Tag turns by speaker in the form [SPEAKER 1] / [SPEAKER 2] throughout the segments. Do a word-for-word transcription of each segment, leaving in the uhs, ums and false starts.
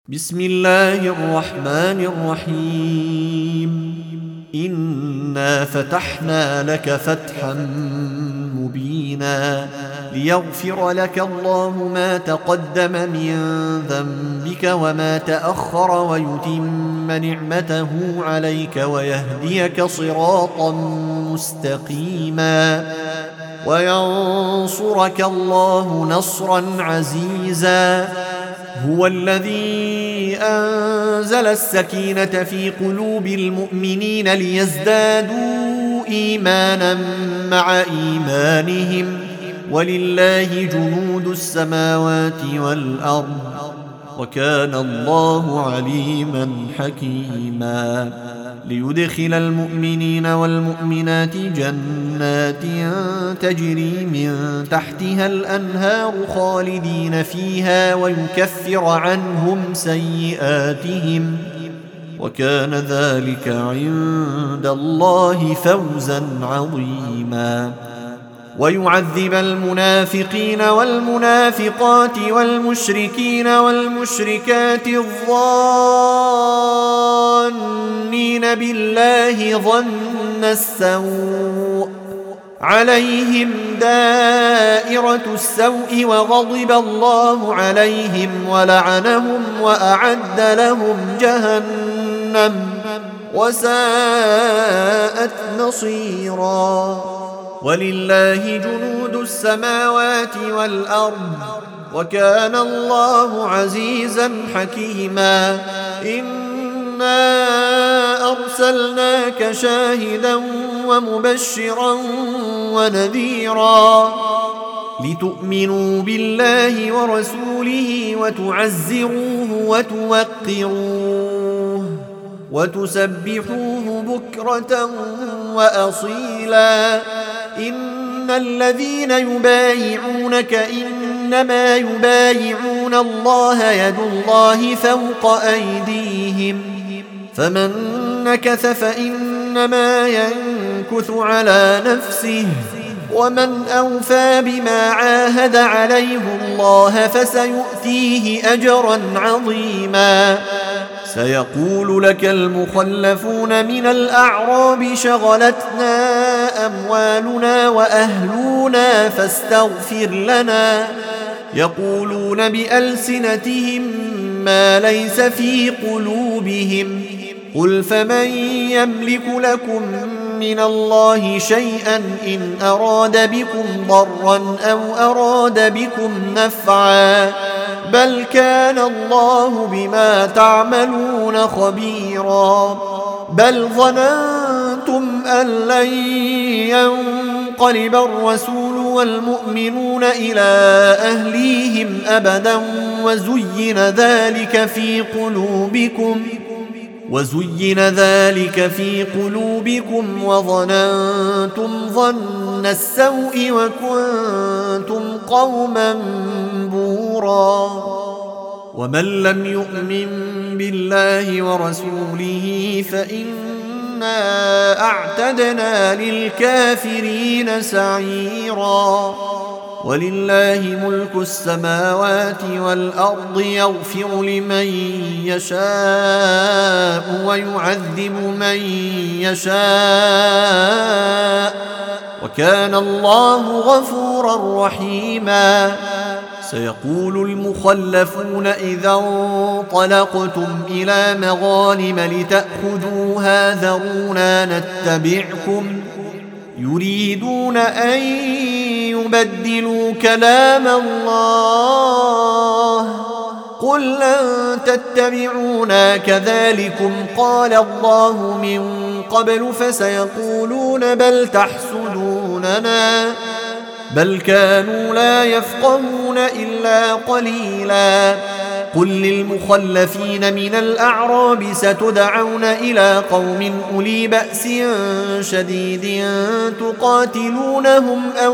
[SPEAKER 1] بسم الله الرحمن الرحيم إنا فتحنا لك فتحا مبينا ليغفر لك الله ما تقدم من ذنبك وما تأخر ويتم نعمته عليك ويهديك صراطا مستقيما وينصرك الله نصرا عزيزا. هو الذي أنزل السكينة في قلوب المؤمنين ليزدادوا إيمانا مع إيمانهم ولله جنود السماوات والأرض وكان الله عليما حكيما. ليدخل المؤمنين والمؤمنات جنات تجري من تحتها الأنهار خالدين فيها ويكفر عنهم سيئاتهم وكان ذلك عند الله فوزا عظيما. ويعذب المنافقين والمنافقات والمشركين والمشركات الظانين بالله ظن السوء عليهم دائرة السوء وغضب الله عليهم ولعنهم وأعد لهم جهنم وساءت مصيرا. ولله جنود السماوات والأرض وكان الله عزيزا حكيما. إنا أرسلناك شاهدا ومبشرا ونذيرا لتؤمنوا بالله ورسوله وتعزروه وتوقروه وتسبحوه بكرة وأصيلا. إن الذين يبايعونك إنما يبايعون الله يد الله فوق أيديهم فمن نكث فإنما ينكث على نفسه ومن أوفى بما عاهد عليه الله فسيؤتيه أجرا عظيما. سيقول لك المخلفون من الأعراب شغلتنا أموالنا وأهلنا فاستغفر لنا يقولون بألسنتهم ما ليس في قلوبهم قل فمن يملك لكم من الله شيئا إن أراد بكم ضرا أو أراد بكم نفعا بل كان الله بما تعملون خبيرا. بل ظننتم أن لن ينقلب الرسول والمؤمنون إلى أهليهم أبدا وزين ذلك في قلوبكم وزين ذلك في قلوبكم وظننتم ظن السوء وكنتم قوما بورا. ومن لم يؤمن بالله ورسوله فإنا أعتدنا للكافرين سعيرا. ولله ملك السماوات والأرض يغفر لمن يشاء ويعذب من يشاء وكان الله غفورا رحيما. سيقول المخلفون إذا انطلقتم إلى مغانم لتأخذوها ذرونا نتبعكم يريدون أن يبدلوا كلام الله قل لن تتبعونا كذلكم قال الله من قبل فسيقولون بل تحسدوننا بل كانوا لا يفقهون إلا قليلا. قل للمخلفين من الأعراب ستدعون إلى قوم أولي بأس شديد تقاتلونهم أو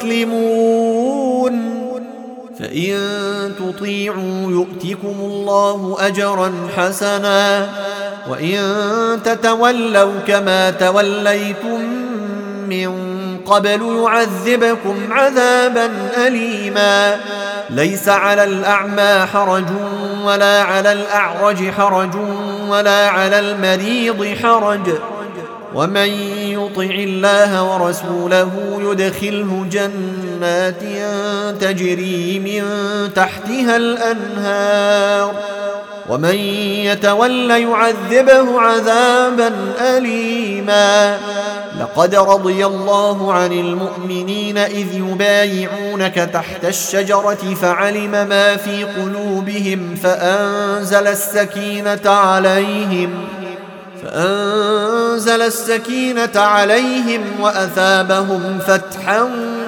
[SPEAKER 1] يسلمون فإن تطيعوا يؤتكم الله أجرا حسنا وإن تتولوا كما توليتم من قبل يعذبكم عذابا أليما ليس على الأعمى حرج ولا على الأعرج حرج ولا على المريض حرج ومن يطع الله ورسوله يدخله جنات تجري من تحتها الأنهار ومن يتول يعذبه عذابا أليما. لقد رضي الله عن المؤمنين إذ يبايعونك تحت الشجرة فعلم ما في قلوبهم فأنزل السكينة عليهم فأنزل السكينة عليهم وأثابهم فتحا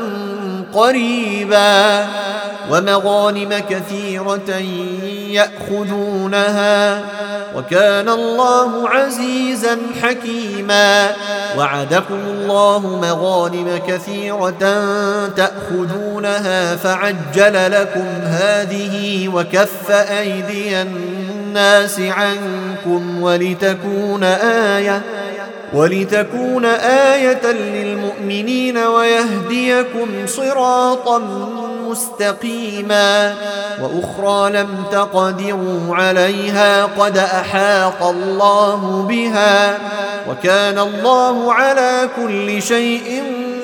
[SPEAKER 1] قريبا ومغانم كثيرة يأخذونها وكان الله عزيزا حكيما. وعدكم الله مغانم كثيرة تأخذونها فعجل لكم هذه وكف أيدي الناس عنكم ولتكون آية ولتكون آية للمؤمنين ويهديكم صراطا مستقيما. وأخرى لم تقدروا عليها قد أحاط الله بها وكان الله على كل شيء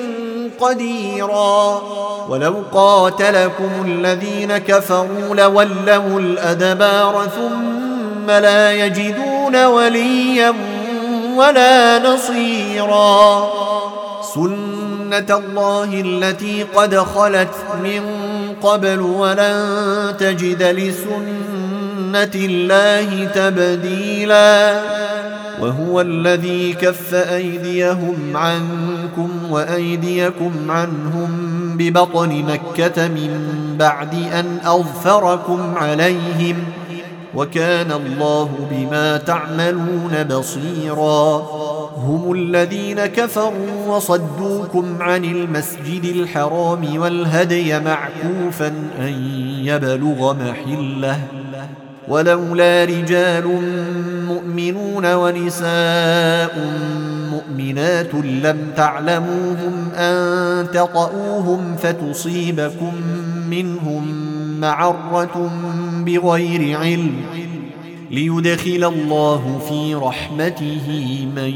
[SPEAKER 1] قديرا. ولو قاتلكم الذين كفروا لولوا الأدبار ثم لا يجدون وليا ولا نصيرا. سنة الله التي قد خلت من قبل ولن تجد لسنة الله تبديلا. وهو الذي كف أيديهم عنكم وأيديكم عنهم ببطن مكة من بعد أن أظفركم عليهم وكان الله بما تعملون بصيرا. هم الذين كفروا وصدوكم عن المسجد الحرام والهدي معكوفا أن يبلغ محله ولولا رجال مؤمنون ونساء مؤمنات لم تعلموهم أن تطؤوهم فتصيبكم منهم معرة بغير علم ليدخل الله في رحمته من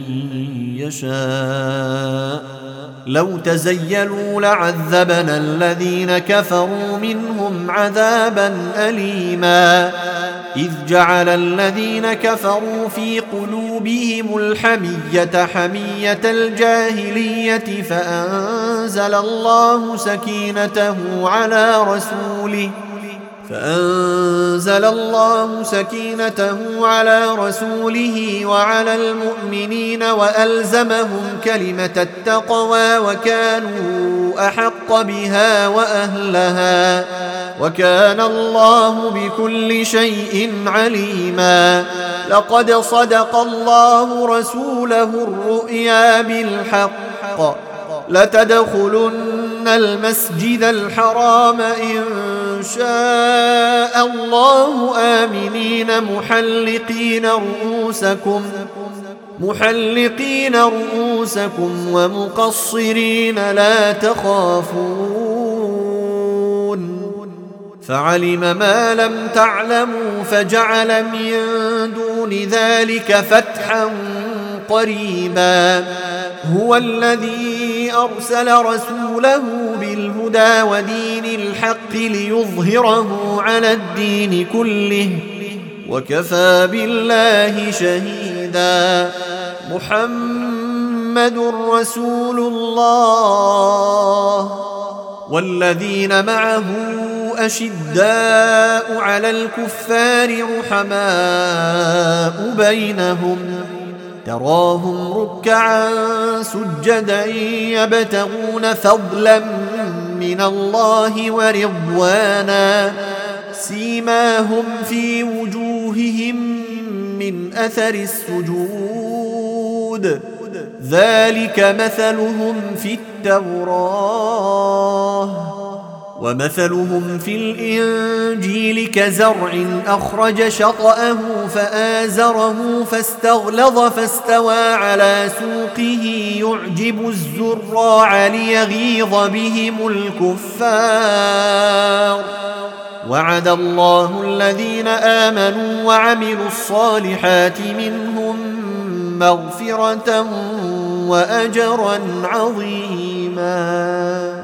[SPEAKER 1] يشاء. لو تزيلوا لعذبنا الذين كفروا منهم عذابا أليما. إذ جعل الذين كفروا في قلوبهم الحمية حمية الجاهلية فأنزل الله سكينته على رسوله فأنزل الله سكينته على رسوله وعلى المؤمنين وألزمهم كلمة التقوى وكانوا أحق بها وأهلها وكان الله بكل شيء عليما. لقد صدق الله رسوله الرؤيا بالحق لتدخلن المسجد الحرام إن شاء الله آمنين محلقين رؤوسكم محلقين رؤوسكم ومقصرين لا تخافون فعلم ما لم تعلموا فجعل من دون ذلك فتحا قريبا. هو الذي أرسل رسوله بالهدى ودين الحق ليظهره على الدين كله وكفى بالله شهيدا. محمد رسول الله والذين معه أشداء على الكفار رحماء بينهم تراهم ركعا سجدا يبتغون فضلا من الله ورضوانا سيماهم في وجوههم من أثر السجود ذلك مثلهم في التوراة ومثلهم في الإنجيل كزرع أخرج شطأه فآزره فاستغلظ فاستوى على سوقه يعجب الزراع ليغيظ بهم الكفار وعد الله الذين آمنوا وعملوا الصالحات منهم مغفرة وأجرا عظيما.